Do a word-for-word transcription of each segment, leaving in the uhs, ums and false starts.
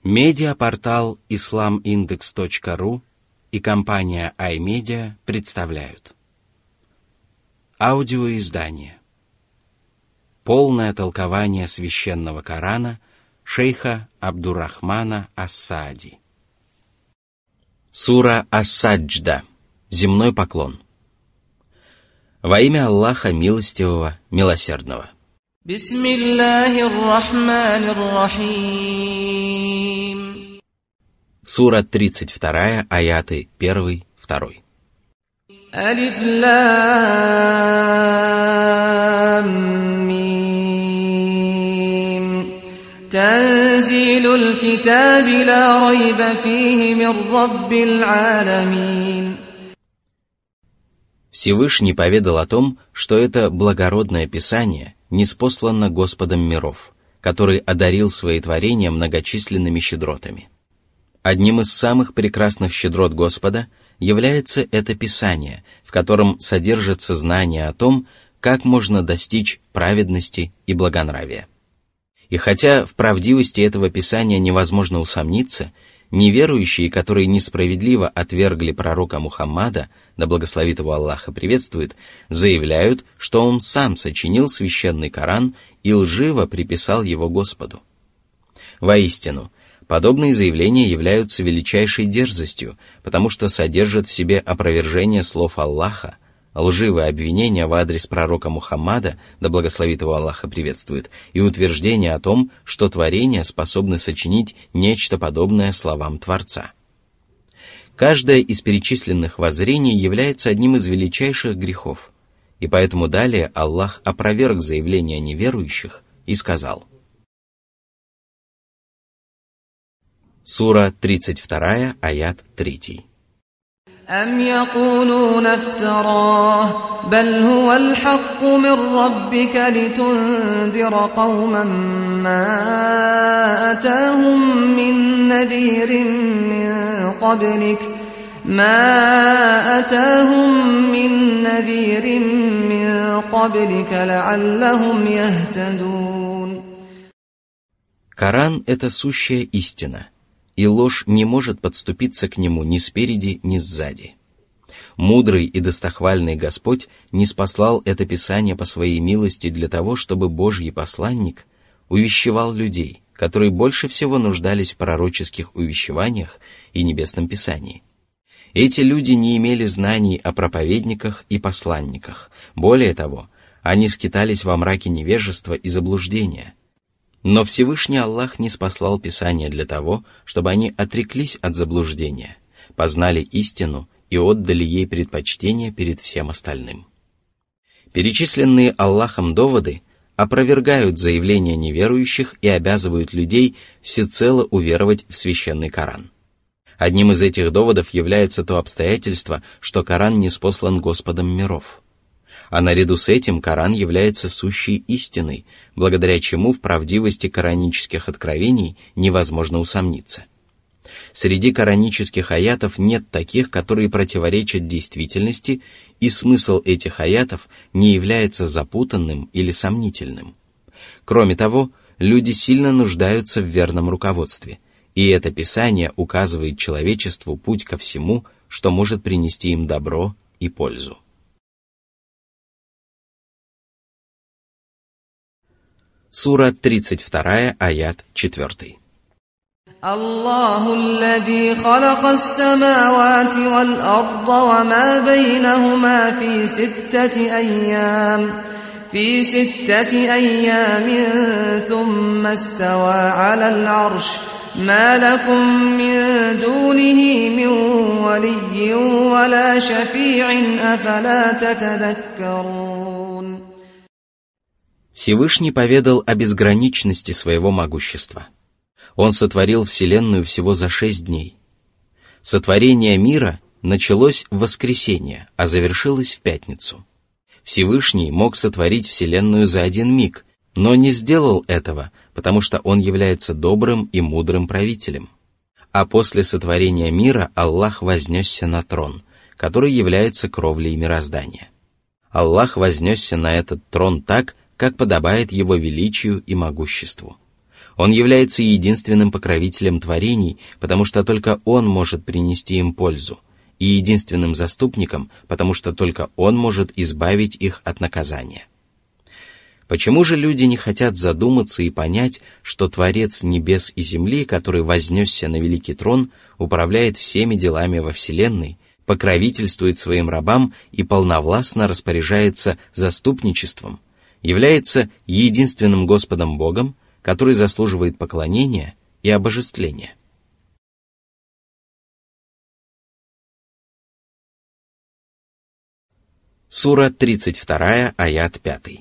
Медиапортал ислам индекс точка ру и компания iMedia представляют аудиоиздание «Полное толкование священного Корана» шейха Абдуррахмана ас-Саади. Сура ас-Саджда. Земной поклон. Во имя Аллаха Милостивого, Милосердного. Бисмиллахир-рахманир-рахим. Сура тридцать два, аяты один, два. Алиф лам мим. Танзилуль китаби ла райба фихи мир раббил аламин. Всевышний поведал о том, что это благородное писание ниспослано Господом миров, который одарил свои творения многочисленными щедротами. Одним из самых прекрасных щедрот Господа является это писание, в котором содержится знание о том, как можно достичь праведности и благонравия. И хотя в правдивости этого писания невозможно усомниться, неверующие, которые несправедливо отвергли пророка Мухаммада, да благословит его Аллах и приветствует, заявляют, что он сам сочинил священный Коран и лживо приписал его Господу. Воистину, подобные заявления являются величайшей дерзостью, потому что содержат в себе опровержение слов Аллаха, лживые обвинения в адрес пророка Мухаммада, да благословит его Аллах и приветствует, и утверждение о том, что творения способны сочинить нечто подобное словам Творца. Каждое из перечисленных воззрений является одним из величайших грехов, и поэтому далее Аллах опроверг заявления неверующих и сказал. Сура тридцать два, аят три. أم يقولون افتراه بل هو الحق من ربك لتنذر قوما ما أتاهم من نذير من قبلك ما أتاهم من نذير من قبلك لعلهم يهتدون. Коран — это сущая истина, и ложь не может подступиться к нему ни спереди, ни сзади. Мудрый и достохвальный Господь ниспослал это Писание по своей милости для того, чтобы Божий посланник увещевал людей, которые больше всего нуждались в пророческих увещеваниях и Небесном Писании. Эти люди не имели знаний о проповедниках и посланниках. Более того, они скитались во мраке невежества и заблуждения. Но Всевышний Аллах ниспослал Писание для того, чтобы они отреклись от заблуждения, познали истину и отдали ей предпочтение перед всем остальным. Перечисленные Аллахом доводы опровергают заявления неверующих и обязывают людей всецело уверовать в священный Коран. Одним из этих доводов является то обстоятельство, что Коран ниспослан Господом миров. А наряду с этим Коран является сущей истиной, благодаря чему в правдивости коранических откровений невозможно усомниться. Среди коранических аятов нет таких, которые противоречат действительности, и смысл этих аятов не является запутанным или сомнительным. Кроме того, люди сильно нуждаются в верном руководстве, и это Писание указывает человечеству путь ко всему, что может принести им добро и пользу. Сура тридцать два, аят четыре. Аллаху аллази халака ас-самавати вал-арда ва ма байнахума фи ситтати айям фи ситтати айямин thumma istава аля-аль-арш ма лакум мин дунихи мин валийyin ва ла шафи'ин афала татадаккарун. Всевышний поведал о безграничности своего могущества. Он сотворил Вселенную всего за шесть дней. Сотворение мира началось в воскресенье, а завершилось в пятницу. Всевышний мог сотворить Вселенную за один миг, но не сделал этого, потому что Он является добрым и мудрым правителем. А после сотворения мира Аллах вознесся на трон, который является кровлей мироздания. Аллах вознесся на этот трон так, как подобает Его величию и могуществу. Он является единственным покровителем творений, потому что только Он может принести им пользу, и единственным заступником, потому что только Он может избавить их от наказания. Почему же люди не хотят задуматься и понять, что Творец небес и земли, который вознесся на великий трон, управляет всеми делами во Вселенной, покровительствует своим рабам и полновластно распоряжается заступничеством, является единственным Господом Богом, который заслуживает поклонения и обожествления? Сура тридцать два, аят пять.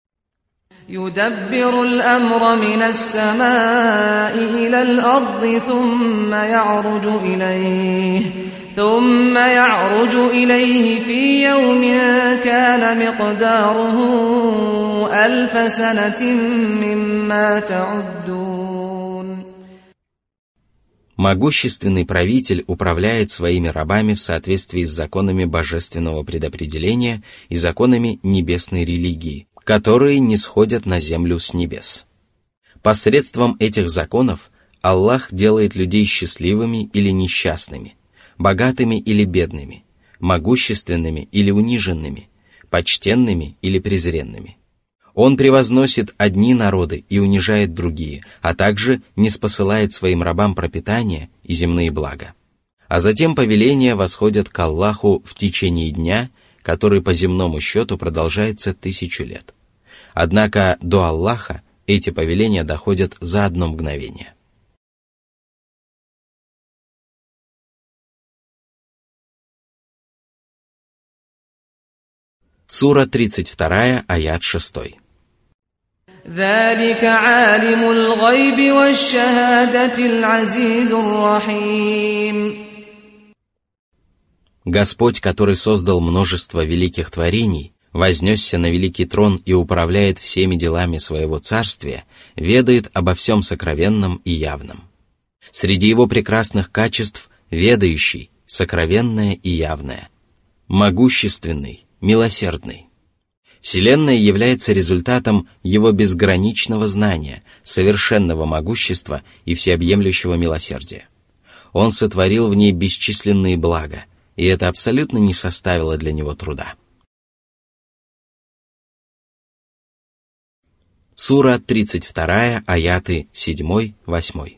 يدبر الأمر من السماء إلى الأرض ثم يعرج إليه ثم يعرج إليه في يوم كان مقداره ألف سنة مما تعدون. Могущественный правитель управляет своими рабами в соответствии с законами божественного предопределения и законами небесной религии, которые не сходят на землю с небес. Посредством этих законов Аллах делает людей счастливыми или несчастными, богатыми или бедными, могущественными или униженными, почтенными или презренными. Он превозносит одни народы и унижает другие, а также ниспосылает своим рабам пропитание и земные блага. А затем повеления восходят к Аллаху в течение дня, который по земному счету продолжается тысячу лет. Однако до Аллаха эти повеления доходят за одно мгновение. Сура тридцать два, аят шесть. ذلك عالم الغيب والشهادة العزيز الرحيم. Господь, который создал множество великих творений, вознесся на великий трон и управляет всеми делами своего царствия, ведает обо всем сокровенном и явном. Среди его прекрасных качеств – ведающий, сокровенное и явное, могущественный, милосердный. Вселенная является результатом его безграничного знания, совершенного могущества и всеобъемлющего милосердия. Он сотворил в ней бесчисленные блага, и это абсолютно не составило для него труда. Сура тридцать два, аяты семь, восемь.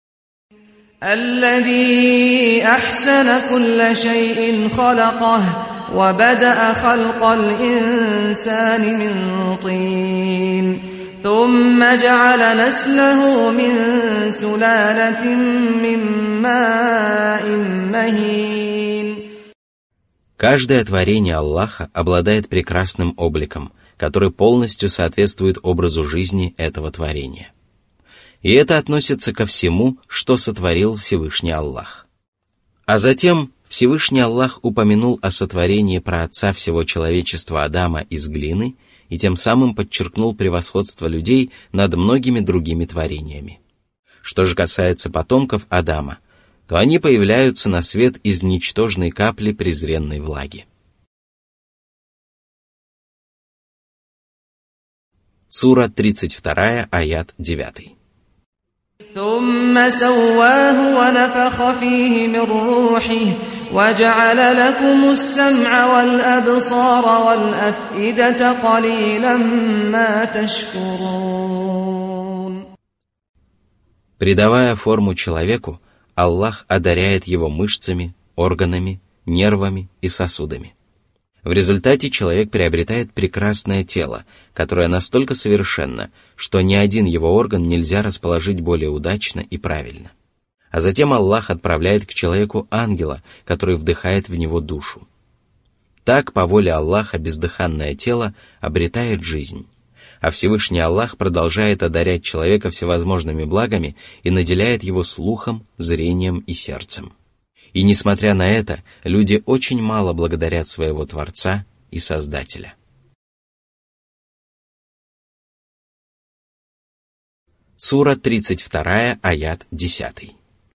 الذي أحسن كل شيء خلقه وبدأ خلق الإنسان من طين ثم جعل نسله من سلالة من ماء مهين. Каждое творение Аллаха обладает прекрасным обликом, который полностью соответствует образу жизни этого творения. И это относится ко всему, что сотворил Всевышний Аллах. А затем Всевышний Аллах упомянул о сотворении праотца всего человечества Адама из глины и тем самым подчеркнул превосходство людей над многими другими творениями. Что же касается потомков Адама, то они появляются на свет из ничтожной капли презренной влаги. Сура тридцать два, аят девять. ثم سواه ونفخ فيه من روحه وجعل لكم السمع والأبصار والأفئدة قليلا ما تشكرون. Придавая форму человеку, Аллах одаряет его мышцами, органами, нервами и сосудами. В результате человек приобретает прекрасное тело, которое настолько совершенно, что ни один его орган нельзя расположить более удачно и правильно. А затем Аллах отправляет к человеку ангела, который вдыхает в него душу. Так, по воле Аллаха, бездыханное тело обретает жизнь, а Всевышний Аллах продолжает одарять человека всевозможными благами и наделяет его слухом, зрением и сердцем. И несмотря на это, люди очень мало благодарят своего Творца и Создателя. Сура тридцать два, аят десять.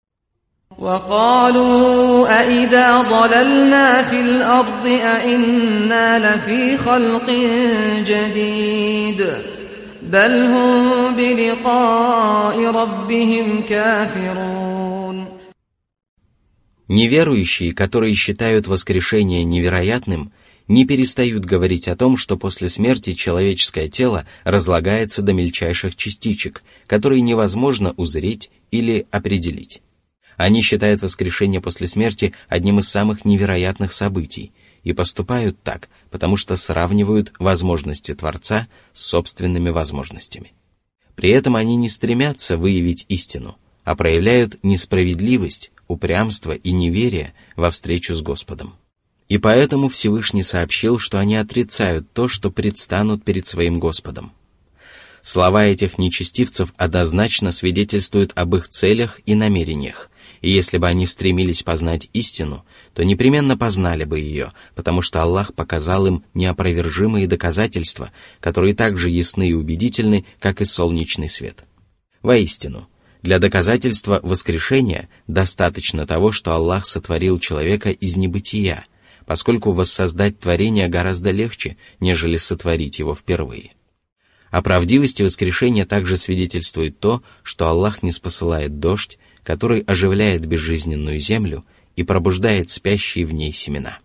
وقالوا أإذا ضللنا في الأرض أإنا لفي خلق جديد بل هم بلقاء ربهم كافرون. Неверующие, которые считают воскрешение невероятным, не перестают говорить о том, что после смерти человеческое тело разлагается до мельчайших частичек, которые невозможно узреть или определить. Они считают воскрешение после смерти одним из самых невероятных событий и поступают так, потому что сравнивают возможности Творца с собственными возможностями. При этом они не стремятся выявить истину, а проявляют несправедливость, упрямство и неверие во встречу с Господом. И поэтому Всевышний сообщил, что они отрицают то, что предстанут перед своим Господом. Слова этих нечестивцев однозначно свидетельствуют об их целях и намерениях, и если бы они стремились познать истину, то непременно познали бы ее, потому что Аллах показал им неопровержимые доказательства, которые так же ясны и убедительны, как и солнечный свет. Воистину, для доказательства воскрешения достаточно того, что Аллах сотворил человека из небытия, поскольку воссоздать творение гораздо легче, нежели сотворить его впервые. О правдивости воскрешения также свидетельствует то, что Аллах ниспосылает дождь, который оживляет безжизненную землю и пробуждает спящие в ней семена.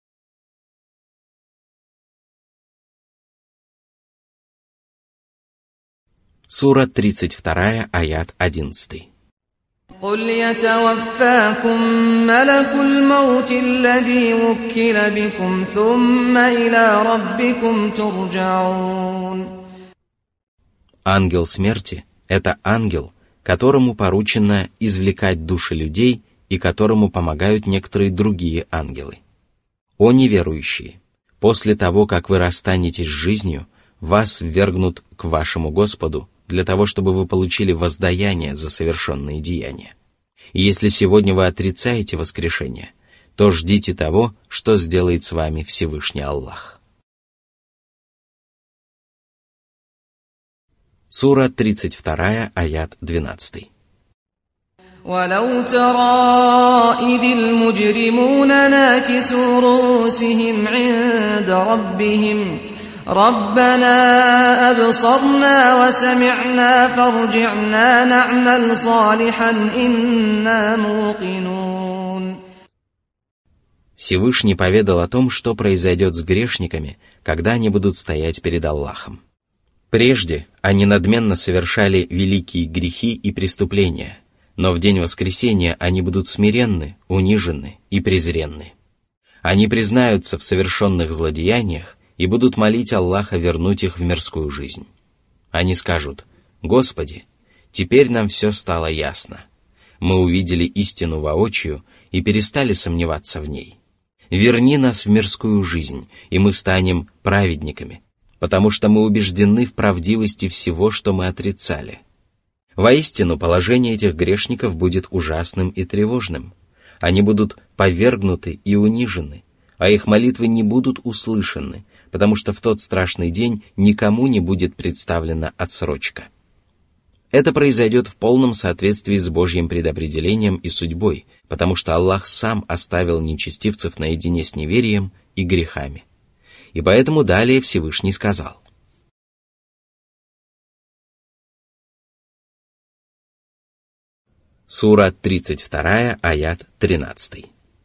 Сура тридцать два, аят одиннадцать. قُلْ يَتَوَفَّاكُم مَّلَكُ الْمَوْتِ الَّذِي وُكِّلَ بِكُمْ ثُمَّ إِلَىٰ رَبِّكُمْ تُرْجَعُونَ. Ангел смерти — это ангел, которому поручено извлекать души людей и которому помогают некоторые другие ангелы. О неверующие! После того, как вы расстанетесь с жизнью, вас ввергнут к вашему Господу для того, чтобы вы получили воздаяние за совершенные деяния. И если сегодня вы отрицаете воскрешение, то ждите того, что сделает с вами Всевышний Аллах. Сура тридцать два, аят двенадцать. ولو ترى إذ المجرمون ناكسوا رؤوسهم عند ربهم ربنا أبصرنا وسمعنا فارجعنا نعمل صالحا إنا موقنون. Всевышний поведал о том, что произойдет с грешниками, когда они будут стоять перед Аллахом. Прежде они надменно совершали великие грехи и преступления, но в день воскресения они будут смиренны, унижены и презренны. Они признаются в совершенных злодеяниях и будут молить Аллаха вернуть их в мирскую жизнь. Они скажут: «Господи, теперь нам все стало ясно. Мы увидели истину воочию и перестали сомневаться в ней. Верни нас в мирскую жизнь, и мы станем праведниками, потому что мы убеждены в правдивости всего, что мы отрицали». Воистину, положение этих грешников будет ужасным и тревожным. Они будут повергнуты и унижены, а их молитвы не будут услышаны, потому что в тот страшный день никому не будет представлена отсрочка. Это произойдет в полном соответствии с Божьим предопределением и судьбой, потому что Аллах сам оставил нечестивцев наедине с неверием и грехами. И поэтому далее Всевышний сказал: Сура тридцать два, аят тринадцать.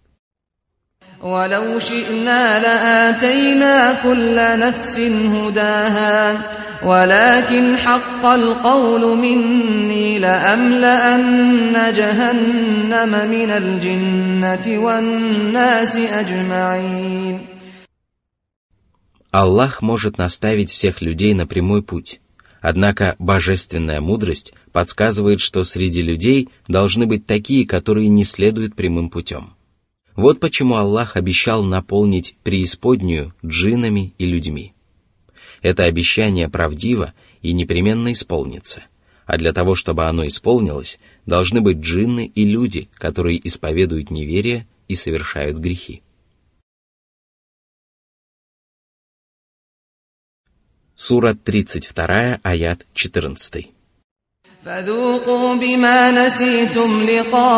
ولو شئنا لآتينا كل نفس هداها ولكن حق القول مني لأملأن جهنم من الجنة والناس أجمعين. Аллах может наставить всех людей на прямой путь, однако божественная мудрость подсказывает, что среди людей должны быть такие, которые не следуют прямым путем. Вот почему Аллах обещал наполнить преисподнюю джиннами и людьми. Это обещание правдиво и непременно исполнится, а для того, чтобы оно исполнилось, должны быть джинны и люди, которые исповедуют неверие и совершают грехи. Сура тридцать два, аят четырнадцать. فذوقوا بما نسيتم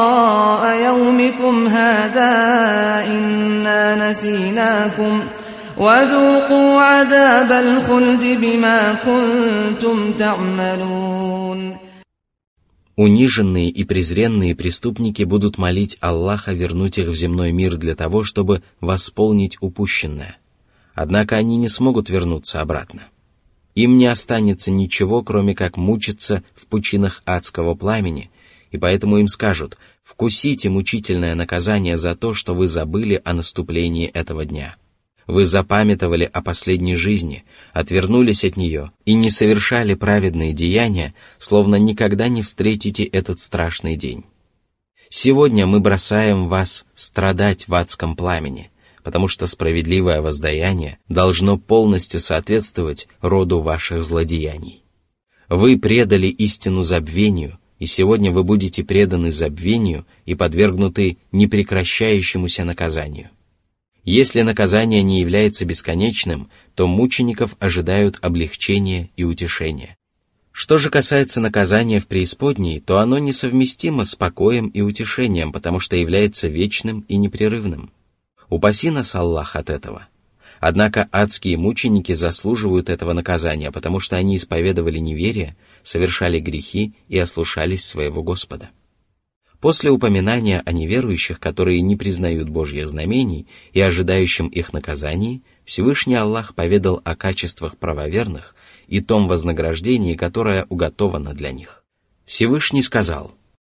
لقاء يومكم هذا إنا نسيناكم وذوقوا عذاب الخلد بما كنتم تعملون. Униженные и презренные преступники будут молить Аллаха вернуть их в земной мир для того, чтобы восполнить упущенное. Однако они не смогут вернуться обратно. Им не останется ничего, кроме как мучиться в пучинах адского пламени, и поэтому им скажут: «Вкусите мучительное наказание за то, что вы забыли о наступлении этого дня. Вы запамятовали о последней жизни, отвернулись от нее и не совершали праведные деяния, словно никогда не встретите этот страшный день. Сегодня мы бросаем вас страдать в адском пламени, потому что справедливое воздаяние должно полностью соответствовать роду ваших злодеяний. Вы предали истину забвению, и сегодня вы будете преданы забвению и подвергнуты непрекращающемуся наказанию. Если наказание не является бесконечным, то мучеников ожидают облегчения и утешения. Что же касается наказания в преисподней, то оно несовместимо с покоем и утешением, потому что является вечным и непрерывным. Упаси нас Аллах от этого. Однако адские мученики заслуживают этого наказания, потому что они исповедовали неверие, совершали грехи и ослушались своего Господа. После упоминания о неверующих, которые не признают Божьих знамений и ожидающим их наказаний, Всевышний Аллах поведал о качествах правоверных и том вознаграждении, которое уготовано для них. Всевышний сказал.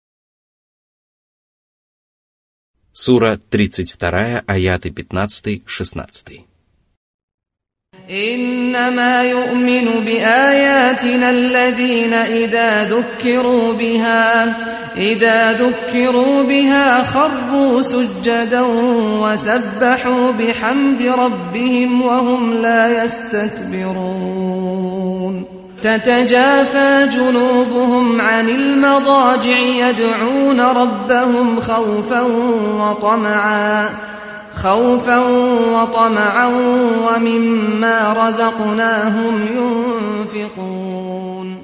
Сура тридцать два, аяты пятнадцать-шестнадцать. إنما يؤمن بآياتنا الذين إذا ذكروا بها إذا ذكروا بها خروا سجدا وسبحوا بحمد ربهم وهم لا يستكبرون تتجافى جنوبهم عن المضاجع يدعون ربهم خوفا وطمعا خوفا وطمعا ومما رزقناهم ينفقون.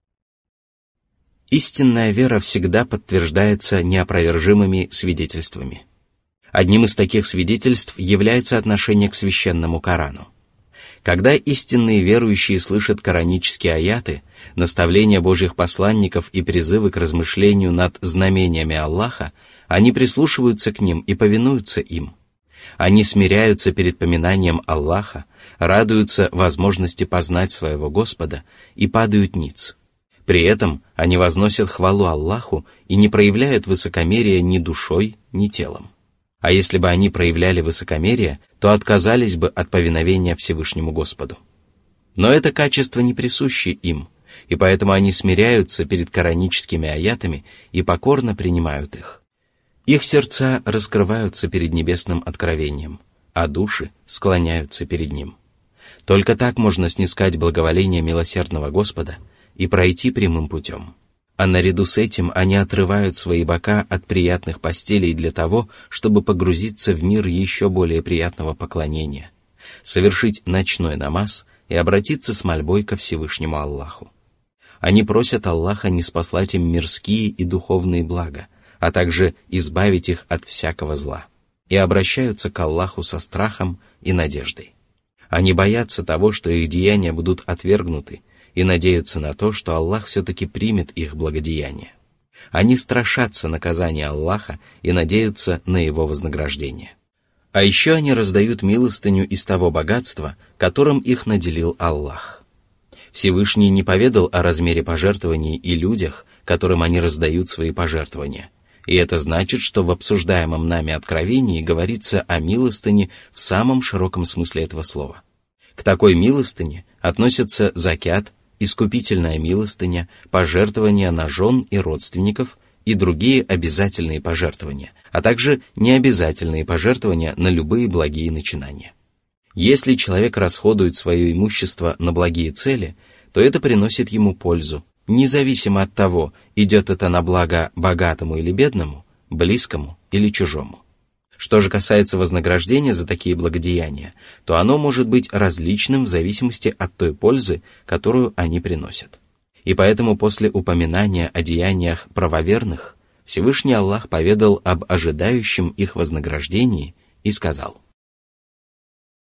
Истинная вера всегда подтверждается неопровержимыми свидетельствами. Одним из таких свидетельств является отношение к священному Корану. Когда истинные верующие слышат коранические аяты, наставления Божьих посланников и призывы к размышлению над знамениями Аллаха, они прислушиваются к ним и повинуются им. Они смиряются перед поминанием Аллаха, радуются возможности познать своего Господа и падают ниц. При этом они возносят хвалу Аллаху и не проявляют высокомерия ни душой, ни телом. А если бы они проявляли высокомерие, то отказались бы от повиновения Всевышнему Господу. Но это качество не присуще им, и поэтому они смиряются перед кораническими аятами и покорно принимают их. Их сердца раскрываются перед небесным откровением, а души склоняются перед ним. Только так можно снискать благоволение милосердного Господа и пройти прямым путем. А наряду с этим они отрывают свои бока от приятных постелей для того, чтобы погрузиться в мир еще более приятного поклонения, совершить ночной намаз и обратиться с мольбой ко Всевышнему Аллаху. Они просят Аллаха ниспослать им мирские и духовные блага, а также избавить их от всякого зла, и обращаются к Аллаху со страхом и надеждой. Они боятся того, что их деяния будут отвергнуты, и надеются на то, что Аллах все-таки примет их благодеяния. Они страшатся наказания Аллаха и надеются на его вознаграждение. А еще они раздают милостыню из того богатства, которым их наделил Аллах. Всевышний не поведал о размере пожертвований и людях, которым они раздают свои пожертвования. И это значит, что в обсуждаемом нами откровении говорится о милостыне в самом широком смысле этого слова. К такой милостыне относятся закят, искупительная милостыня, пожертвования на жен и родственников и другие обязательные пожертвования, а также необязательные пожертвования на любые благие начинания. Если человек расходует свое имущество на благие цели, то это приносит ему пользу, независимо от того, идет это на благо богатому или бедному, близкому или чужому. Что же касается вознаграждения за такие благодеяния, то оно может быть различным в зависимости от той пользы, которую они приносят. И поэтому после упоминания о деяниях правоверных Всевышний Аллах поведал об ожидающем их вознаграждении и сказал.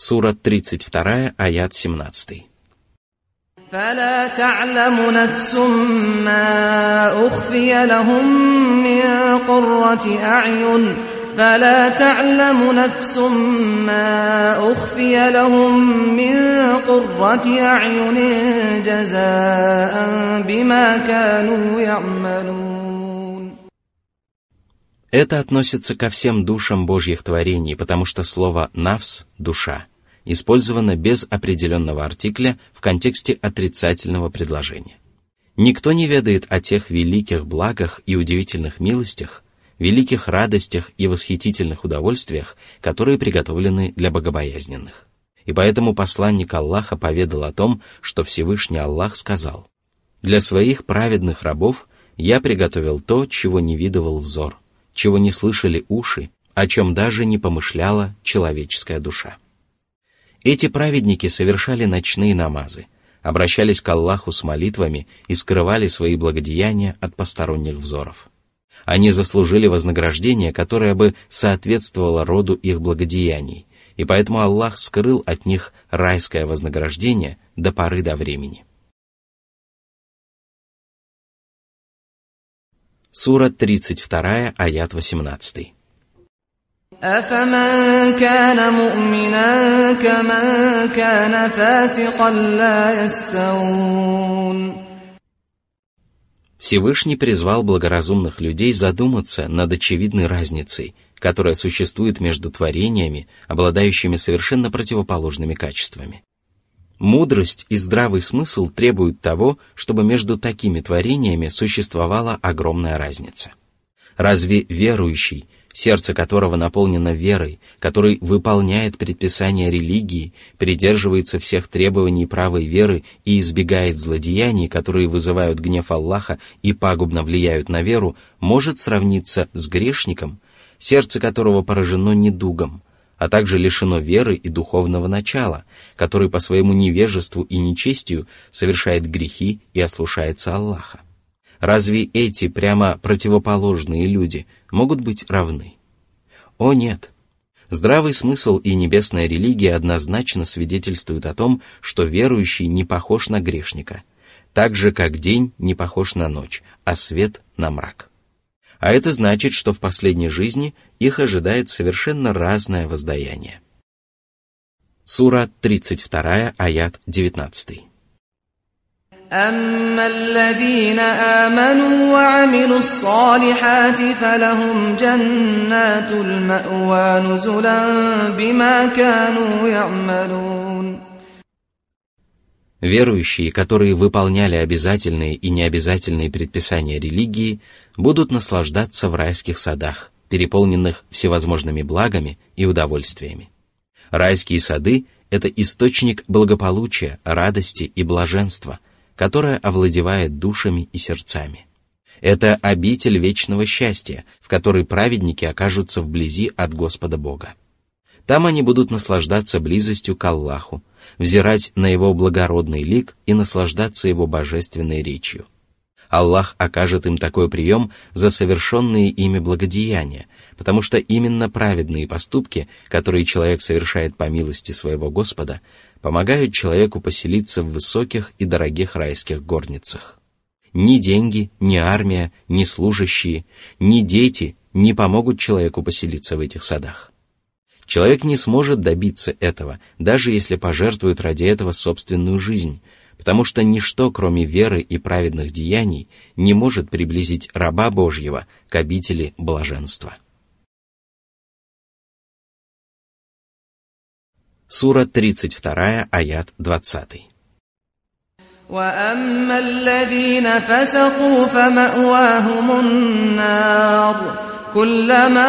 Сура тридцать два, аят семнадцатый. فلا تعلم نفس ما أخفي لهم من قرة أعين فلا تعلم نفس ما أخفي لهم من قرة أعين جزاء بما كانوا يعملون. Это относится ко всем душам Божьих творений, потому что слово «нафс» — душа использовано без определенного артикля в контексте отрицательного предложения. Никто не ведает о тех великих благах и удивительных милостях, великих радостях и восхитительных удовольствиях, которые приготовлены для богобоязненных. И поэтому посланник Аллаха поведал о том, что Всевышний Аллах сказал: «Для своих праведных рабов я приготовил то, чего не видывал взор, чего не слышали уши, о чем даже не помышляла человеческая душа». Эти праведники совершали ночные намазы, обращались к Аллаху с молитвами и скрывали свои благодеяния от посторонних взоров. Они заслужили вознаграждение, которое бы соответствовало роду их благодеяний, и поэтому Аллах скрыл от них райское вознаграждение до поры до времени. Сура тридцать два, аят восемнадцатый. أفمن كان مؤمنا كمن كان فاسقا لا يستوون. Всевышний призвал благоразумных людей задуматься над очевидной разницей, которая существует между творениями, обладающими совершенно противоположными качествами. Мудрость и здравый смысл требуют того, чтобы между такими творениями существовала огромная разница. Разве верующий, сердце которого наполнено верой, который выполняет предписания религии, придерживается всех требований правой веры и избегает злодеяний, которые вызывают гнев Аллаха и пагубно влияют на веру, может сравниться с грешником, сердце которого поражено недугом, а также лишено веры и духовного начала, который по своему невежеству и нечестию совершает грехи и ослушается Аллаха? Разве эти прямо противоположные люди могут быть равны? О нет! Здравый смысл и небесная религия однозначно свидетельствуют о том, что верующий не похож на грешника, так же, как день не похож на ночь, а свет на мрак. А это значит, что в последней жизни их ожидает совершенно разное воздаяние. Сура тридцать два, аят девятнадцатый. أما الذين آمنوا وعملوا الصالحات فلهم جنات المأوى نزلا بما كانوا يعملون. Верующие, которые выполняли обязательные и необязательные предписания религии, будут наслаждаться в райских садах, переполненных всевозможными благами и удовольствиями. Райские сады – это источник благополучия, радости и блаженства, которая овладевает душами и сердцами. Это обитель вечного счастья, в которой праведники окажутся вблизи от Господа Бога. Там они будут наслаждаться близостью к Аллаху, взирать на Его благородный лик и наслаждаться Его божественной речью. Аллах окажет им такой прием за совершенные ими благодеяния, потому что именно праведные поступки, которые человек совершает по милости своего Господа, помогают человеку поселиться в высоких и дорогих райских горницах. Ни деньги, ни армия, ни служащие, ни дети не помогут человеку поселиться в этих садах. Человек не сможет добиться этого, даже если пожертвует ради этого собственную жизнь, потому что ничто, кроме веры и праведных деяний, не может приблизить раба Божьего к обители блаженства. Сура тридцать два, аят двадцатый. وأما الذين فسقوا فمأواهم النار كلما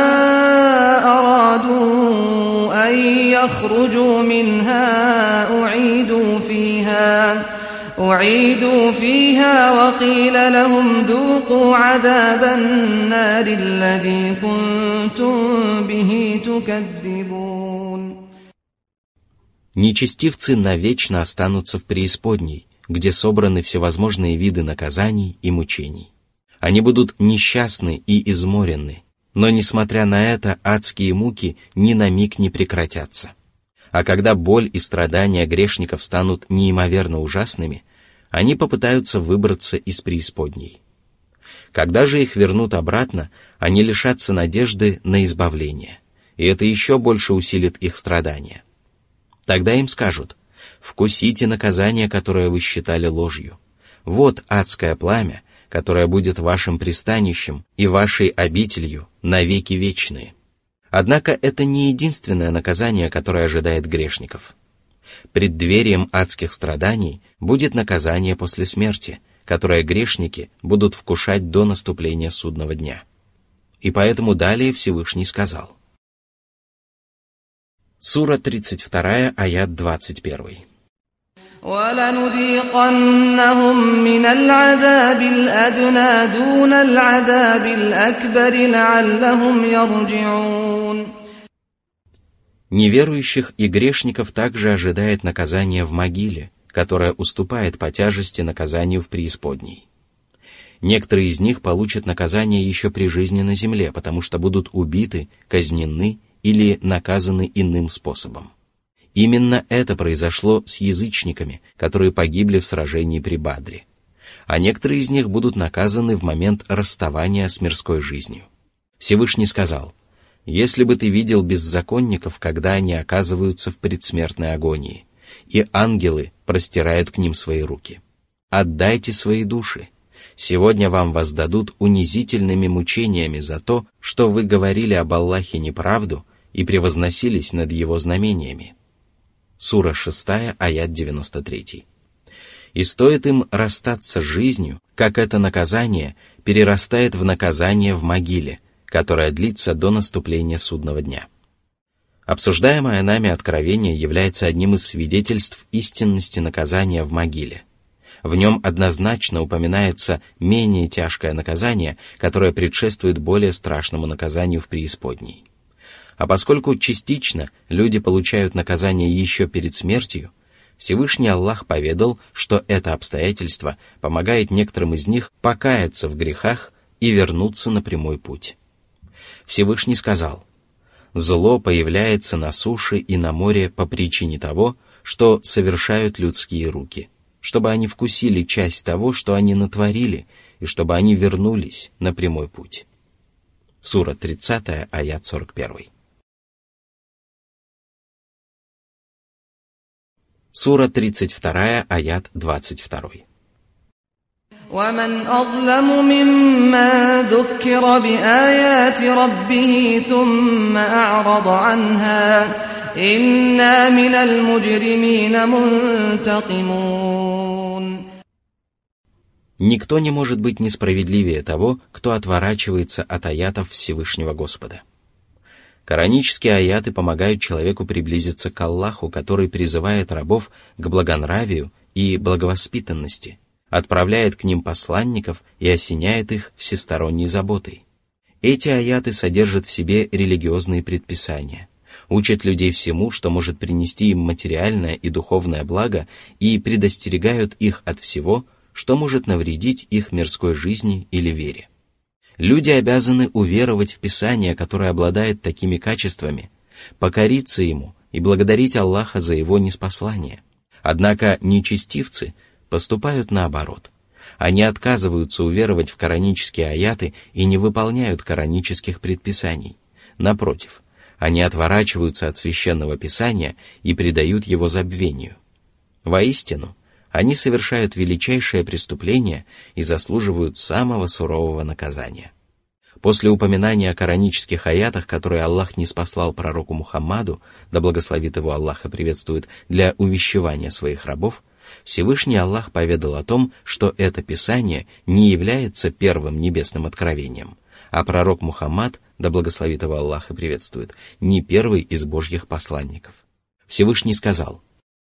أرادوا أن يخرجوا منها أعيدوا فيها أعيدوا فيها وقيل لهم ذوقوا عذاب النار الذي كنتم به تكذبون. Нечестивцы навечно останутся в преисподней, где собраны всевозможные виды наказаний и мучений. Они будут несчастны и изморены, но, несмотря на это, адские муки ни на миг не прекратятся. А когда боль и страдания грешников станут неимоверно ужасными, они попытаются выбраться из преисподней. Когда же их вернут обратно, они лишатся надежды на избавление, и это еще больше усилит их страдания. Тогда им скажут: «Вкусите наказание, которое вы считали ложью. Вот адское пламя, которое будет вашим пристанищем и вашей обителью навеки вечные». Однако это не единственное наказание, которое ожидает грешников. Преддверием адских страданий будет наказание после смерти, которое грешники будут вкушать до наступления судного дня. И поэтому далее Всевышний сказал. Сура тридцать два, аят двадцать один. وَلَنُذِيقَنَّهُم مِّنَ الْعَذَابِ الْأَدْنَىٰ دُونَ الْعَذَابِ الْأَكْبَرِ لَعَلَّهُمْ يَرْجِعُونَ. Неверующих и грешников также ожидает наказание в могиле, которое уступает по тяжести наказанию в преисподней. Некоторые из них получат наказание еще при жизни на земле, потому что будут убиты, казнены или наказаны иным способом. Именно это произошло с язычниками, которые погибли в сражении при Бадре. А некоторые из них будут наказаны в момент расставания с мирской жизнью. Всевышний сказал: «Если бы ты видел беззаконников, когда они оказываются в предсмертной агонии, и ангелы простирают к ним свои руки. Отдайте свои души. Сегодня вам воздадут унизительными мучениями за то, что вы говорили об Аллахе неправду и превозносились над Его знамениями». Сура шестая, аят девяносто три. И стоит им расстаться с жизнью, как это наказание перерастает в наказание в могиле, которое длится до наступления судного дня. Обсуждаемое нами откровение является одним из свидетельств истинности наказания в могиле. В нем однозначно упоминается менее тяжкое наказание, которое предшествует более страшному наказанию в преисподней. А поскольку частично люди получают наказание еще перед смертью, Всевышний Аллах поведал, что это обстоятельство помогает некоторым из них покаяться в грехах и вернуться на прямой путь. Всевышний сказал: «Зло появляется на суше и на море по причине того, что совершают людские руки, чтобы они вкусили часть того, что они натворили, и чтобы они вернулись на прямой путь». Сура тридцатая, аят сорок один. Сура тридцать два, аят двадцать два. وَمَنْ أَظْلَمُ مِمَّنْ ذُكِّرَ بِآيَاتِ رَبِّهِ ثُمَّ أَعْرَضَ عَنْهَا إِنَّا مِنَ الْمُجْرِمِينَ مُنْتَقِمُونَ. Никто не может быть несправедливее того, кто отворачивается от аятов Всевышнего Господа. Коранические аяты помогают человеку приблизиться к Аллаху, который призывает рабов к благонравию и благовоспитанности, отправляет к ним посланников и осеняет их всесторонней заботой. Эти аяты содержат в себе религиозные предписания, учат людей всему, что может принести им материальное и духовное благо, и предостерегают их от всего, что может навредить их мирской жизни или вере. Люди обязаны уверовать в Писание, которое обладает такими качествами, покориться ему и благодарить Аллаха за его ниспослание. Однако нечестивцы поступают наоборот. Они отказываются уверовать в коранические аяты и не выполняют коранических предписаний. Напротив, они отворачиваются от священного Писания и предают его забвению. Воистину, они совершают величайшее преступление и заслуживают самого сурового наказания. После упоминания о коранических аятах, которые Аллах ниспослал пророку Мухаммаду, да благословит его Аллах и приветствует, для увещевания своих рабов, Всевышний Аллах поведал о том, что это Писание не является первым небесным откровением, а пророк Мухаммад, да благословит его Аллах и приветствует, не первый из Божьих посланников. Всевышний сказал: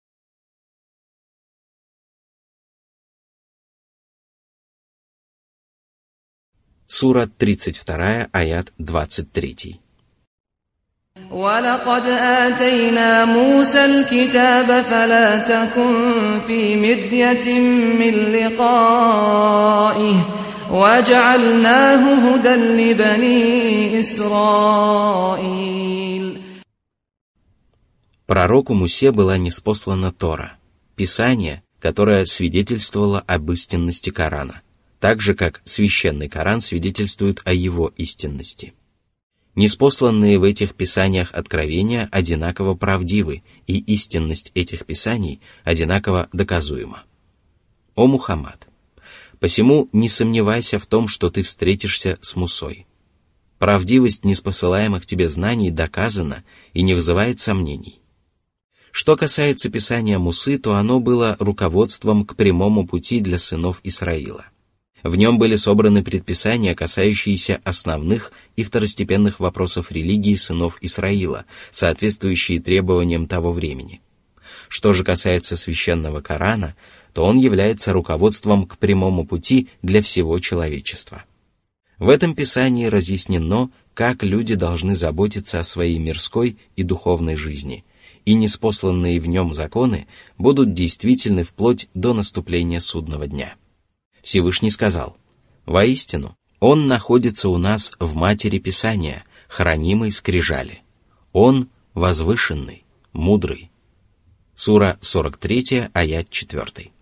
Сура тридцать два, аят двадцать три. وَلَقَدْ آتَيْنَا مُوسَى الْكِتَابَ فَلَا تَكُنْ فِي مِرْيَةٍ مِّن لِقَائِهِ وَجَعَلْنَاهُ هُدًى لِبَنِي إِسْرَائِيلَ. Пророку Мусе была ниспослана Тора, Писание, которое свидетельствовало об истинности Корана, так же, как священный Коран свидетельствует о его истинности. Ниспосланные в этих писаниях откровения одинаково правдивы, и истинность этих писаний одинаково доказуема. О Мухаммад! Посему не сомневайся в том, что ты встретишься с Мусой. Правдивость ниспосылаемых тебе знаний доказана и не вызывает сомнений. Что касается писания Мусы, то оно было руководством к прямому пути для сынов Исраила. В нем были собраны предписания, касающиеся основных и второстепенных вопросов религии сынов Исраила, соответствующие требованиям того времени. Что же касается священного Корана, то он является руководством к прямому пути для всего человечества. В этом писании разъяснено, как люди должны заботиться о своей мирской и духовной жизни, и ниспосланные в нем законы будут действительны вплоть до наступления судного дня. Всевышний сказал: «Воистину, Он находится у нас в матери Писания, хранимой скрижали. Он возвышенный, мудрый». Сура сорок три, аят четыре.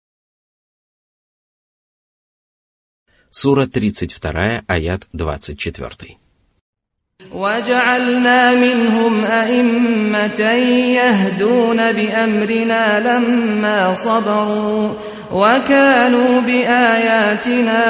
Сура тридцать два, аят двадцать четыре. وَجَعَلْنَا مِنْهُمْ أَئِمَّةً يَهْدُونَ بِأَمْرِنَا لَمَّا صَبَرُوا وَكَانُوا بِآيَاتِنَا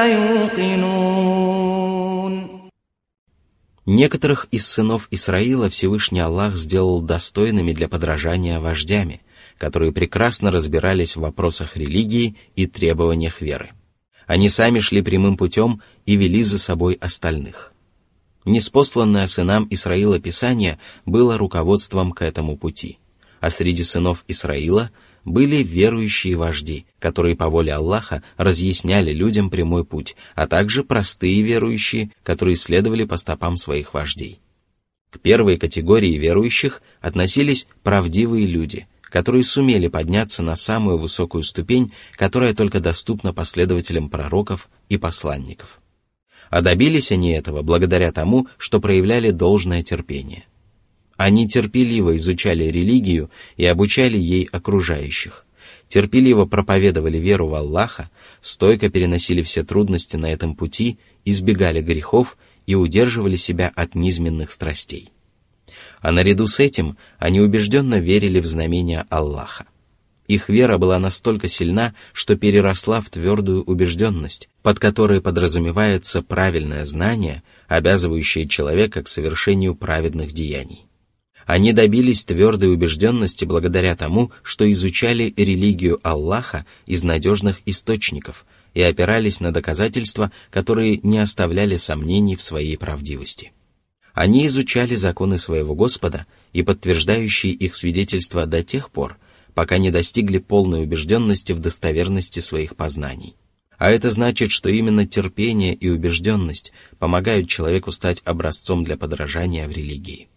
يُوقِنُونَ. Некоторых из сынов Исраила Всевышний Аллах сделал достойными для подражания вождями, которые прекрасно разбирались в вопросах религии и требованиях веры. Они сами шли прямым путем и вели за собой остальных. Ниспосланное сынам Исраила Писание было руководством к этому пути, а среди сынов Исраила были верующие вожди, которые по воле Аллаха разъясняли людям прямой путь, а также простые верующие, которые следовали по стопам своих вождей. К первой категории верующих относились правдивые люди, которые сумели подняться на самую высокую ступень, которая только доступна последователям пророков и посланников. А добились они этого благодаря тому, что проявляли должное терпение. Они терпеливо изучали религию и обучали ей окружающих, терпеливо проповедовали веру в Аллаха, стойко переносили все трудности на этом пути, избегали грехов и удерживали себя от низменных страстей. А наряду с этим они убежденно верили в знамения Аллаха. Их вера была настолько сильна, что переросла в твердую убежденность, под которой подразумевается правильное знание, обязывающее человека к совершению праведных деяний. Они добились твердой убежденности благодаря тому, что изучали религию Аллаха из надежных источников и опирались на доказательства, которые не оставляли сомнений в своей правдивости. Они изучали законы своего Господа и подтверждающие их свидетельства до тех пор, пока не достигли полной убежденности в достоверности своих познаний. А это значит, что именно терпение и убежденность помогают человеку стать образцом для подражания в религии.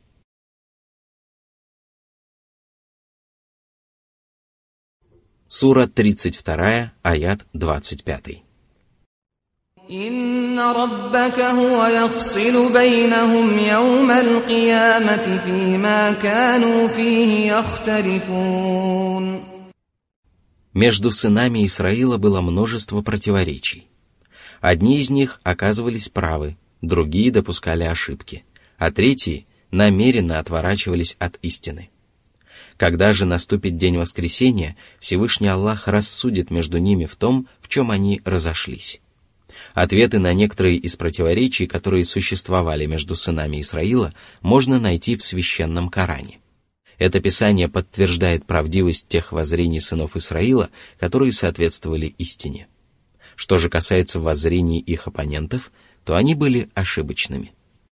Сура тридцать два, аят двадцать пять. إِنَّ رَبَّكَ هُوَ يَفْصِلُ بَيْنَهُمْ يَوْمَ الْقِيَامَةِ فِيمَا كَانُوا فِيهِ يَخْتَلِفُونَ. Между сынами Исраила было множество противоречий. Одни из них оказывались правы, другие допускали ошибки, а третьи намеренно отворачивались от истины. Когда же наступит день воскресения, Всевышний Аллах рассудит между ними в том, в чем они разошлись. Ответы на некоторые из противоречий, которые существовали между сынами Исраила, можно найти в священном Коране. Это писание подтверждает правдивость тех воззрений сынов Исраила, которые соответствовали истине. Что же касается воззрений их оппонентов, то они были ошибочными.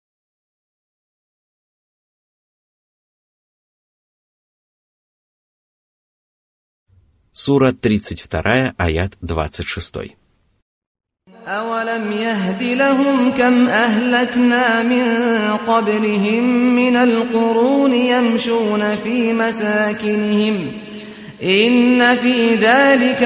Сура тридцать два, аят двадцать шесть. أَوَلَمْ يَهْدِ لَهُمْ كَمْ أَهْلَكْنَا مِنْ قَبْلِهِمْ مِنَ الْقُرُونِ يَمْشُونَ فِي مَسَاكِنِهِمْ إِنَّ فِي ذَلِكَ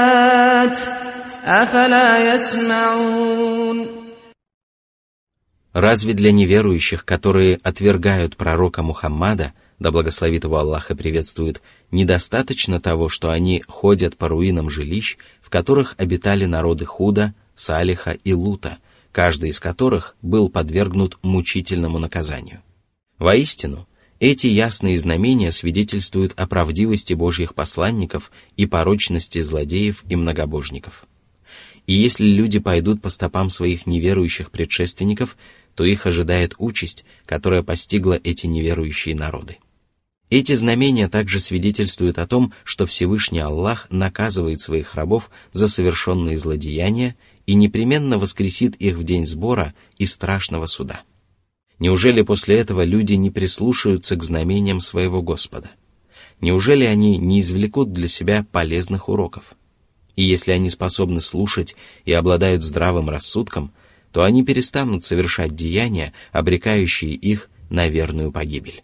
لَآيَاتٍ أَفَلَا يَسْمَعُونَ. Разве для неверующих, которые отвергают пророка Мухаммада, да благословит его Аллах и приветствует, недостаточно того, что они ходят по руинам жилищ, в которых обитали народы Худа, Салиха и Лута, каждый из которых был подвергнут мучительному наказанию? Воистину, эти ясные знамения свидетельствуют о правдивости Божьих посланников и порочности злодеев и многобожников. И если люди пойдут по стопам своих неверующих предшественников, то их ожидает участь, которая постигла эти неверующие народы. Эти знамения также свидетельствуют о том, что Всевышний Аллах наказывает своих рабов за совершенные злодеяния и непременно воскресит их в день сбора и страшного суда. Неужели после этого люди не прислушаются к знамениям своего Господа? Неужели они не извлекут для себя полезных уроков? И если они способны слушать и обладают здравым рассудком, то они перестанут совершать деяния, обрекающие их на верную погибель.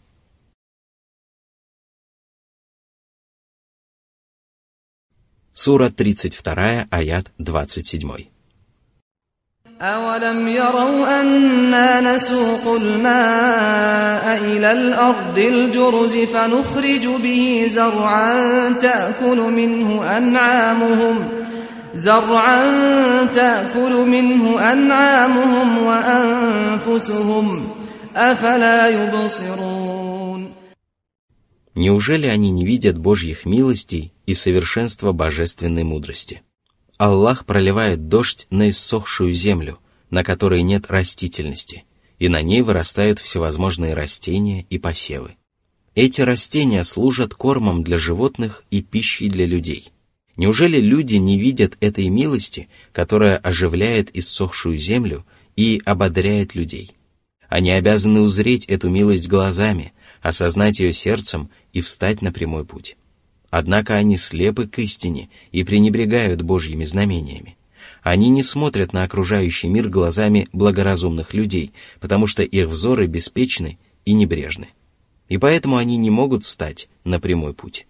Сура тридцать два, аят двадцать семь. أَوَلَمْ يَرَوْا أَنَّا نَسُوقُ الْمَاءَ إِلَى الْأَرْضِ الْجُرُزِ فَنُخْرِجُ بِهِ زَرْعًا تَأْكُلُ مِنْهُ أَنْعَامُهُمْ زَرْعًا تَأْكُلُ مِنْهُ أَنْعَامُهُمْ وَأَنْفُسُهُمْ أَفَلَا يُبْصِرُونَ. Неужели они не видят Божьих милостей и совершенства божественной мудрости? Аллах проливает дождь на иссохшую землю, на которой нет растительности, и на ней вырастают всевозможные растения и посевы. Эти растения служат кормом для животных и пищей для людей. Неужели люди не видят этой милости, которая оживляет иссохшую землю и ободряет людей? Они обязаны узреть эту милость глазами, осознать ее сердцем и встать на прямой путь. Однако они слепы к истине и пренебрегают Божьими знамениями. Они не смотрят на окружающий мир глазами благоразумных людей, потому что их взоры беспечны и небрежны. И поэтому они не могут встать на прямой путь.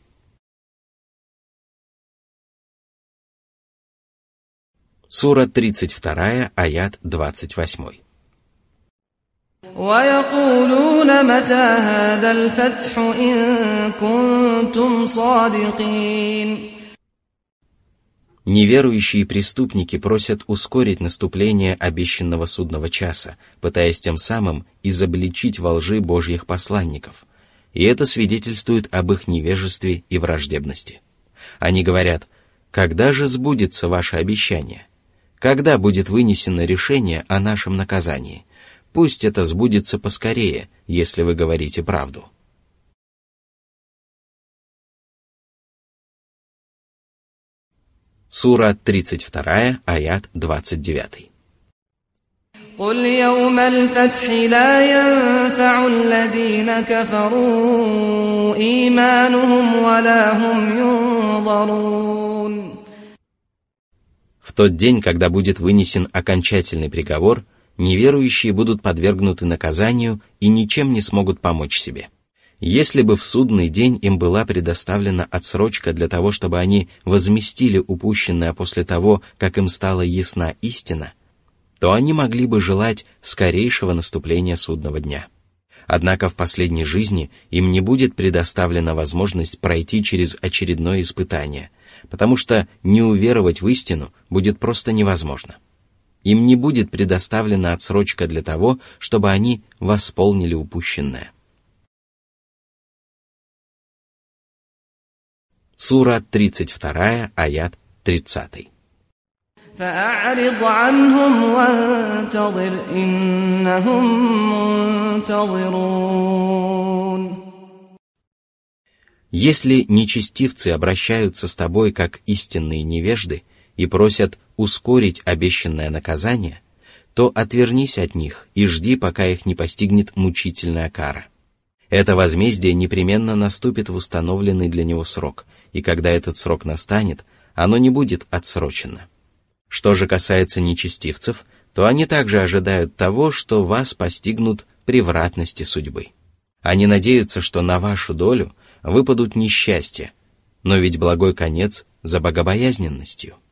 Сура тридцать два, аят двадцать восемь. وَيَقُولُونَ مَتَى هَذَا الْفَتْحُ إِن كُنتُمْ صَادِقِينَ. Неверующие преступники просят ускорить наступление обещанного судного часа, пытаясь тем самым изобличить во лжи Божьих посланников. И это свидетельствует об их невежестве и враждебности. Они говорят: «Когда же сбудется ваше обещание? Когда будет вынесено решение о нашем наказании? Пусть это сбудется поскорее, если вы говорите правду». Сура тридцать два, аят двадцать девять. قُلْ يَوْمَ الْفَتْحِ لَا يَنفَعُ الَّذِينَ كَفَرُوا إِيمَانُهُمْ وَلَا هُمْ يُنظَرُونَ. В тот день, когда будет вынесен окончательный приговор, неверующие будут подвергнуты наказанию и ничем не смогут помочь себе. Если бы в судный день им была предоставлена отсрочка для того, чтобы они возместили упущенное после того, как им стала ясна истина, то они могли бы желать скорейшего наступления судного дня. Однако в последней жизни им не будет предоставлена возможность пройти через очередное испытание, потому что не уверовать в истину будет просто невозможно. Им не будет предоставлена отсрочка для того, чтобы они восполнили упущенное. Сура тридцать два, аят тридцать. فَأَعْرِضْ عَنْهُمْ وَانْتَظِرْ إِنَّهُمْ مُنْتَظِرُونَ. Если нечестивцы обращаются с тобой как истинные невежды и просят ускорить обещанное наказание, то отвернись от них и жди, пока их не постигнет мучительная кара. Это возмездие непременно наступит в установленный для него срок, и когда этот срок настанет, оно не будет отсрочено. Что же касается нечестивцев, то они также ожидают того, что вас постигнут превратности судьбы. Они надеются, что на вашу долю выпадут несчастья, но ведь благой конец за богобоязненностью.